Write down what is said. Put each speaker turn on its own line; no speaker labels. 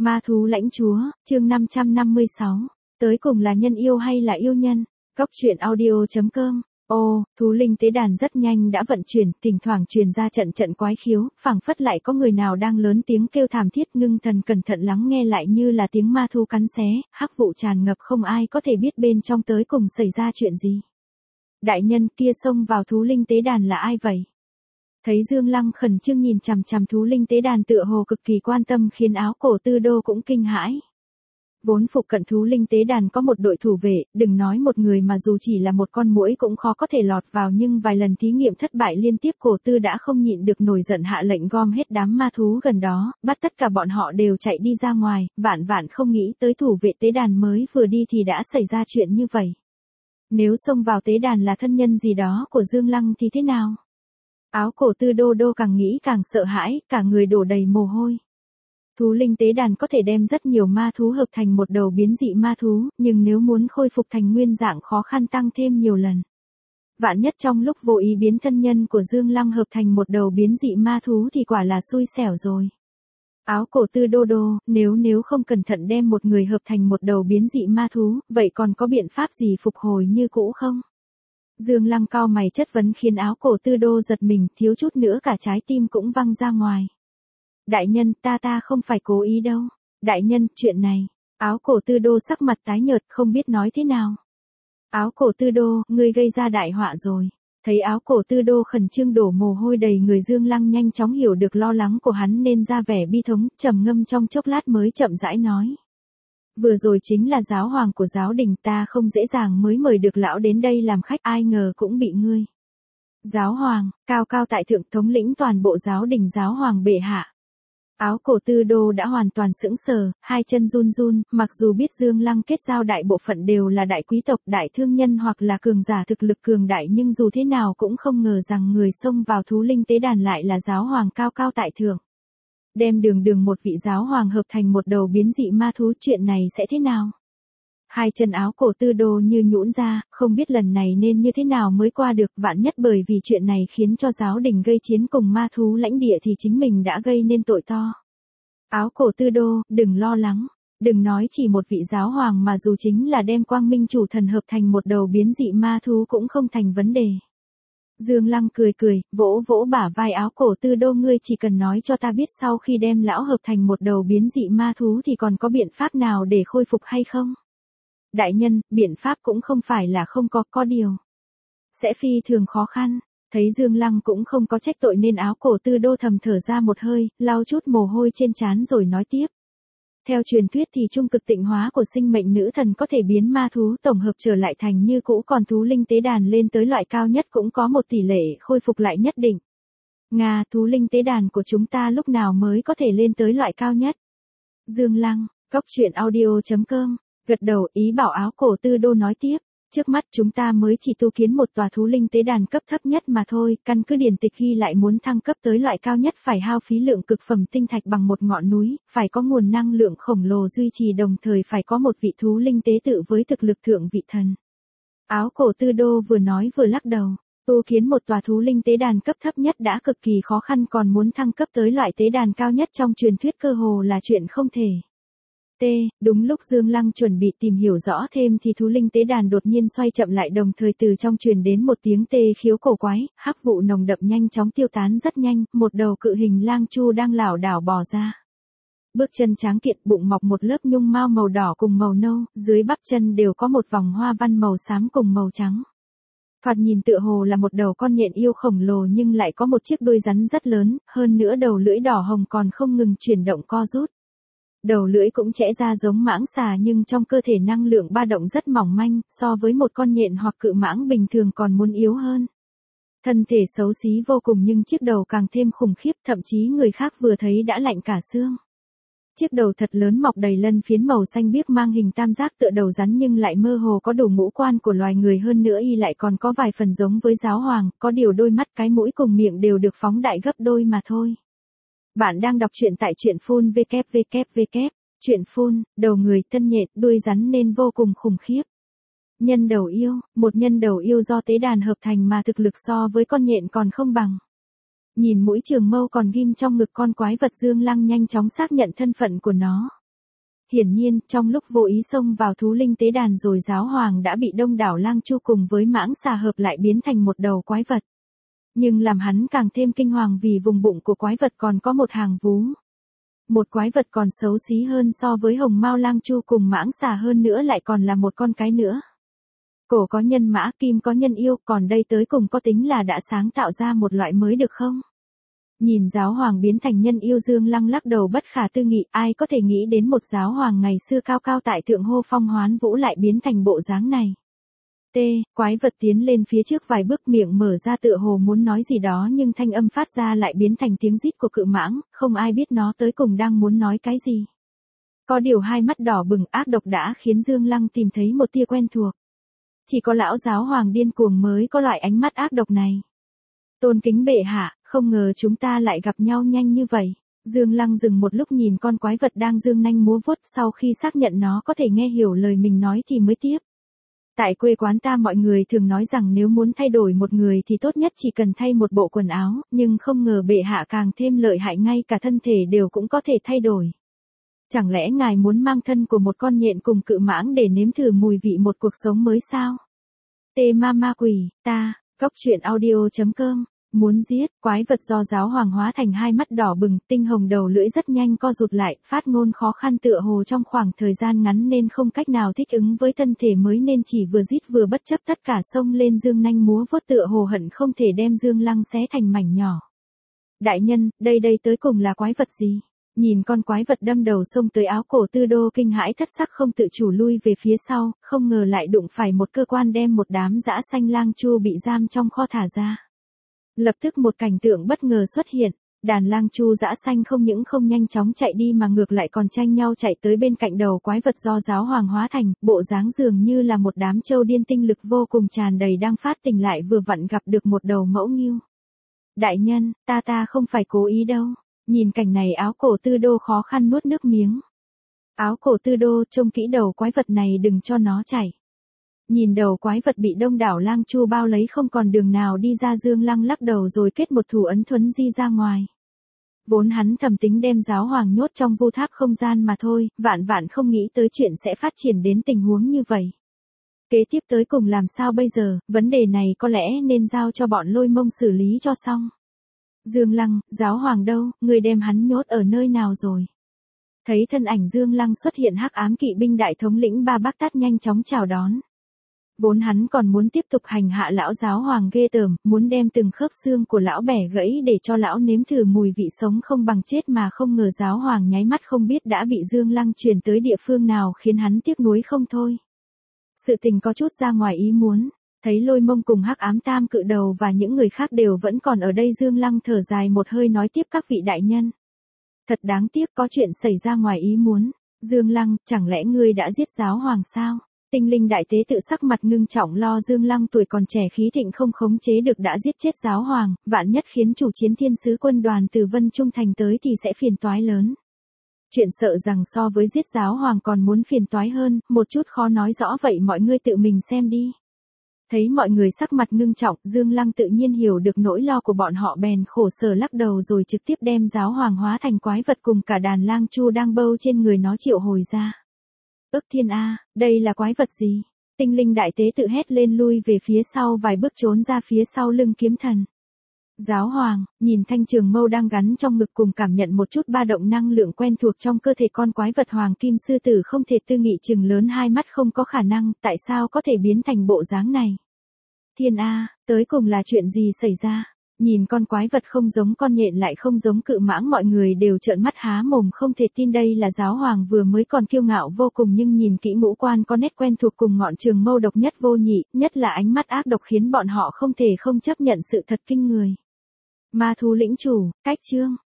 Ma thú lãnh chúa, chương 556. Tới cùng là nhân yêu hay là yêu nhân? Cóc truyện audio.com. Thú linh tế đàn rất nhanh đã vận chuyển, thỉnh thoảng truyền ra trận trận quái khiếu, phảng phất lại có người nào đang lớn tiếng kêu thảm thiết. Ngưng thần cẩn thận lắng nghe lại như là tiếng ma thú cắn xé, hắc vụ tràn ngập, không ai có thể biết bên trong tới cùng xảy ra chuyện gì. Đại nhân, kia xông vào thú linh tế đàn là ai vậy? Thấy Dương Lăng khẩn trương nhìn chằm chằm thú linh tế đàn tựa hồ cực kỳ quan tâm, khiến Áo Cổ Tư Đô cũng kinh hãi. Vốn phục cận thú linh tế đàn có một đội thủ vệ, đừng nói một người mà dù chỉ là một con muỗi cũng khó có thể lọt vào, nhưng vài lần thí nghiệm thất bại liên tiếp, Cổ Tư đã không nhịn được nổi giận, hạ lệnh gom hết đám ma thú gần đó, bắt tất cả bọn họ đều chạy đi ra ngoài. Vạn vạn không nghĩ tới thủ vệ tế đàn mới vừa đi thì đã xảy ra chuyện như vậy. Nếu xông vào tế đàn là thân nhân gì đó của Dương Lăng thì thế nào? Áo Cổ Tư Đô càng nghĩ càng sợ hãi, cả người đổ đầy mồ hôi. Thú linh tế đàn có thể đem rất nhiều ma thú hợp thành một đầu biến dị ma thú, nhưng nếu muốn khôi phục thành nguyên dạng khó khăn tăng thêm nhiều lần. Vạn nhất trong lúc vô ý biến thân nhân của Dương Lăng hợp thành một đầu biến dị ma thú thì quả là xui xẻo rồi. Áo Cổ Tư Đô, nếu không cẩn thận đem một người hợp thành một đầu biến dị ma thú, vậy còn có biện pháp gì phục hồi như cũ không? Dương Lăng cau mày chất vấn khiến Áo Cổ Tư Đô giật mình, thiếu chút nữa cả trái tim cũng văng ra ngoài. Đại nhân, ta không phải cố ý đâu. Đại nhân, chuyện này. Áo Cổ Tư Đô sắc mặt tái nhợt, không biết nói thế nào. Áo Cổ Tư Đô, ngươi gây ra đại họa rồi. Thấy Áo Cổ Tư Đô khẩn trương đổ mồ hôi đầy người, Dương Lăng nhanh chóng hiểu được lo lắng của hắn nên ra vẻ bi thống, trầm ngâm trong chốc lát mới chậm rãi nói. Vừa rồi chính là giáo hoàng của giáo đình, ta không dễ dàng mới mời được lão đến đây làm khách, ai ngờ cũng bị ngươi. Giáo hoàng, cao cao tại thượng, thống lĩnh toàn bộ giáo đình, giáo hoàng bệ hạ. Áo Cổ Tư Đô đã hoàn toàn sững sờ, hai chân run run, mặc dù biết Dương Lăng kết giao đại bộ phận đều là đại quý tộc, đại thương nhân hoặc là cường giả thực lực cường đại, nhưng dù thế nào cũng không ngờ rằng người xông vào thú linh tế đàn lại là giáo hoàng cao cao tại thượng. Đem đường một vị giáo hoàng hợp thành một đầu biến dị ma thú, chuyện này sẽ thế nào? Hai chân Áo Cổ Tư Đô như nhũn ra, không biết lần này nên như thế nào mới qua được, vạn nhất bởi vì chuyện này khiến cho giáo đình gây chiến cùng ma thú lãnh địa thì chính mình đã gây nên tội to. Áo Cổ Tư Đô, đừng lo lắng, đừng nói chỉ một vị giáo hoàng mà dù chính là đem Quang Minh Chủ Thần hợp thành một đầu biến dị ma thú cũng không thành vấn đề. Dương Lăng cười, vỗ bả vai Áo Cổ Tư Đô, ngươi chỉ cần nói cho ta biết sau khi đem lão hợp thành một đầu biến dị ma thú thì còn có biện pháp nào để khôi phục hay không? Đại nhân, biện pháp cũng không phải là không có điều. Sẽ phi thường khó khăn. Thấy Dương Lăng cũng không có trách tội nên Áo Cổ Tư Đô thầm thở ra một hơi, lau chút mồ hôi trên trán rồi nói tiếp. Theo truyền thuyết thì trung cực tịnh hóa của sinh mệnh nữ thần có thể biến ma thú tổng hợp trở lại thành như cũ, còn thú linh tế đàn lên tới loại cao nhất cũng có một tỷ lệ khôi phục lại nhất định. Thú linh tế đàn của chúng ta lúc nào mới có thể lên tới loại cao nhất? Dương Lăng, Cóc truyện audio.com, gật đầu ý bảo Áo Cổ Tư Đô nói tiếp. Trước mắt chúng ta mới chỉ tu kiến một tòa thú linh tế đàn cấp thấp nhất mà thôi, căn cứ điển tịch ghi lại muốn thăng cấp tới loại cao nhất phải hao phí lượng cực phẩm tinh thạch bằng một ngọn núi, phải có nguồn năng lượng khổng lồ duy trì, đồng thời phải có một vị thú linh tế tự với thực lực thượng vị thần. Áo Cổ Tư Đô vừa nói vừa lắc đầu, tu kiến một tòa thú linh tế đàn cấp thấp nhất đã cực kỳ khó khăn, còn muốn thăng cấp tới loại tế đàn cao nhất trong truyền thuyết cơ hồ là chuyện không thể. Đúng lúc Dương Lăng chuẩn bị tìm hiểu rõ thêm thì thú linh tế đàn đột nhiên xoay chậm lại, đồng thời từ trong truyền đến một tiếng tê khiếu cổ quái, hắc vụ nồng đậm nhanh chóng tiêu tán rất nhanh, một đầu cự hình lang chu đang lảo đảo bò ra. Bước chân tráng kiện, bụng mọc một lớp nhung mao màu đỏ cùng màu nâu, dưới bắp chân đều có một vòng hoa văn màu xám cùng màu trắng. Thoạt nhìn tựa hồ là một đầu con nhện yêu khổng lồ nhưng lại có một chiếc đuôi rắn rất lớn, hơn nữa đầu lưỡi đỏ hồng còn không ngừng chuyển động co rút. Đầu lưỡi cũng chẽ ra giống mãng xà nhưng trong cơ thể năng lượng ba động rất mỏng manh, so với một con nhện hoặc cự mãng bình thường còn muốn yếu hơn. Thân thể xấu xí vô cùng nhưng chiếc đầu càng thêm khủng khiếp, thậm chí người khác vừa thấy đã lạnh cả xương. Chiếc đầu thật lớn mọc đầy lân phiến màu xanh biếc, mang hình tam giác tựa đầu rắn nhưng lại mơ hồ có đủ ngũ quan của loài người, hơn nữa y lại còn có vài phần giống với giáo hoàng, có điều đôi mắt, cái mũi cùng miệng đều được phóng đại gấp đôi mà thôi. Bạn đang đọc truyện tại truyện phun www. Truyện phun, đầu người, thân nhện, đuôi rắn nên vô cùng khủng khiếp. Nhân đầu yêu, một nhân đầu yêu do tế đàn hợp thành mà thực lực so với con nhện còn không bằng. Nhìn mũi trường mâu còn ghim trong ngực con quái vật, Dương Lăng nhanh chóng xác nhận thân phận của nó. Hiển nhiên, trong lúc vô ý xông vào thú linh tế đàn rồi giáo hoàng đã bị đông đảo lang chu cùng với mãng xà hợp lại biến thành một đầu quái vật. Nhưng làm hắn càng thêm kinh hoàng vì vùng bụng của quái vật còn có một hàng vú. Một quái vật còn xấu xí hơn so với hồng mao lang chu cùng mãng xà hơn nữa lại còn là một con cái nữa. Cổ có nhân mã, kim có nhân yêu, còn đây tới cùng có tính là đã sáng tạo ra một loại mới được không? Nhìn giáo hoàng biến thành nhân yêu, Dương Lăng lắc đầu bất khả tư nghị, ai có thể nghĩ đến một giáo hoàng ngày xưa cao cao tại thượng hô phong hoán vũ lại biến thành bộ dáng này. Quái vật tiến lên phía trước vài bước, miệng mở ra tựa hồ muốn nói gì đó nhưng thanh âm phát ra lại biến thành tiếng rít của cự mãng, không ai biết nó tới cùng đang muốn nói cái gì. Có điều hai mắt đỏ bừng ác độc đã khiến Dương Lăng tìm thấy một tia quen thuộc. Chỉ có lão giáo hoàng điên cuồng mới có loại ánh mắt ác độc này. Tôn kính bệ hạ, không ngờ chúng ta lại gặp nhau nhanh như vậy. Dương Lăng dừng một lúc nhìn con quái vật đang dương nanh múa vuốt, sau khi xác nhận nó có thể nghe hiểu lời mình nói thì mới tiếp. Tại quê quán ta mọi người thường nói rằng nếu muốn thay đổi một người thì tốt nhất chỉ cần thay một bộ quần áo, nhưng không ngờ bệ hạ càng thêm lợi hại, ngay cả thân thể đều cũng có thể thay đổi. Chẳng lẽ ngài muốn mang thân của một con nhện cùng cự mãng để nếm thử mùi vị một cuộc sống mới sao? Ma quỷ, ta, goctruyện.audio.com. Muốn giết, quái vật do giáo hoàng hóa thành hai mắt đỏ bừng, tinh hồng đầu lưỡi rất nhanh co rụt lại, phát ngôn khó khăn tựa hồ trong khoảng thời gian ngắn nên không cách nào thích ứng với thân thể mới nên chỉ vừa rít vừa bất chấp tất cả xông lên dương nanh múa vuốt tựa hồ hận không thể đem Dương Lăng xé thành mảnh nhỏ. Đại nhân, đây tới cùng là quái vật gì? Nhìn con quái vật đâm đầu xông tới áo cổ Tư Đô kinh hãi thất sắc không tự chủ lui về phía sau, không ngờ lại đụng phải một cơ quan đem một đám dã xanh lang chu bị giam trong kho thả ra. Lập tức một cảnh tượng bất ngờ xuất hiện, đàn lang chu dã xanh không những không nhanh chóng chạy đi mà ngược lại còn tranh nhau chạy tới bên cạnh đầu quái vật do giáo hoàng hóa thành, bộ dáng dường như là một đám trâu điên tinh lực vô cùng tràn đầy đang phát tỉnh lại vừa vặn gặp được một đầu mẫu ngưu. Đại nhân, ta không phải cố ý đâu. Nhìn cảnh này áo cổ Tư Đô khó khăn nuốt nước miếng. Áo cổ Tư Đô, trông kỹ đầu quái vật này đừng cho nó chảy. Nhìn đầu quái vật bị đông đảo lang chu bao lấy không còn đường nào đi ra, Dương Lăng lắc đầu rồi kết một thủ ấn thuấn di ra ngoài. Vốn hắn thầm tính đem giáo hoàng nhốt trong vu tháp không gian mà thôi, vạn không nghĩ tới chuyện sẽ phát triển đến tình huống như vậy. Kế tiếp tới cùng làm sao bây giờ, vấn đề này có lẽ nên giao cho bọn Lôi Mông xử lý cho xong. Dương Lăng, giáo hoàng đâu, người đem hắn nhốt ở nơi nào rồi? Thấy thân ảnh Dương Lăng xuất hiện, hắc ám kỵ binh đại thống lĩnh Ba Bác Tát nhanh chóng chào đón. Vốn hắn còn muốn tiếp tục hành hạ lão giáo hoàng ghê tởm, muốn đem từng khớp xương của lão bẻ gãy để cho lão nếm thử mùi vị sống không bằng chết, mà không ngờ giáo hoàng nháy mắt không biết đã bị Dương Lăng truyền tới địa phương nào khiến hắn tiếc nuối không thôi. Sự tình có chút ra ngoài ý muốn. Thấy Lôi Mông cùng hắc ám tam cự đầu và những người khác đều vẫn còn ở đây, Dương Lăng thở dài một hơi nói tiếp: các vị đại nhân. Thật đáng tiếc có chuyện xảy ra ngoài ý muốn. Dương Lăng, chẳng lẽ ngươi đã giết giáo hoàng sao? Tinh linh đại tế tự sắc mặt ngưng trọng lo Dương Lăng tuổi còn trẻ khí thịnh không khống chế được đã giết chết giáo hoàng, vạn nhất khiến chủ chiến thiên sứ quân đoàn từ Vân Trung Thành tới thì sẽ phiền toái lớn. Chuyện sợ rằng so với giết giáo hoàng còn muốn phiền toái hơn, một chút khó nói rõ, vậy mọi ngươi tự mình xem đi. Thấy mọi người sắc mặt ngưng trọng, Dương Lăng tự nhiên hiểu được nỗi lo của bọn họ bèn khổ sở lắc đầu rồi trực tiếp đem giáo hoàng hóa thành quái vật cùng cả đàn lang chu đang bâu trên người nó triệu hồi ra. Ức thiên a, đây là quái vật gì? Tinh linh đại tế tự hét lên, lui về phía sau vài bước trốn ra phía sau lưng kiếm thần. Giáo hoàng, nhìn thanh trường mâu đang gắn trong ngực cùng cảm nhận một chút ba động năng lượng quen thuộc trong cơ thể con quái vật hoàng kim sư tử không thể tư nghị chừng lớn hai mắt, không có khả năng, tại sao có thể biến thành bộ dáng này? Thiên a, tới cùng là chuyện gì xảy ra? Nhìn con quái vật không giống con nhện lại không giống cự mãng, mọi người đều trợn mắt há mồm không thể tin đây là giáo hoàng vừa mới còn kiêu ngạo vô cùng nhưng nhìn kỹ ngũ quan có nét quen thuộc cùng ngọn trường mâu độc nhất vô nhị, nhất là ánh mắt ác độc khiến bọn họ không thể không chấp nhận sự thật kinh người. Ma thú lĩnh chủ, cách chương.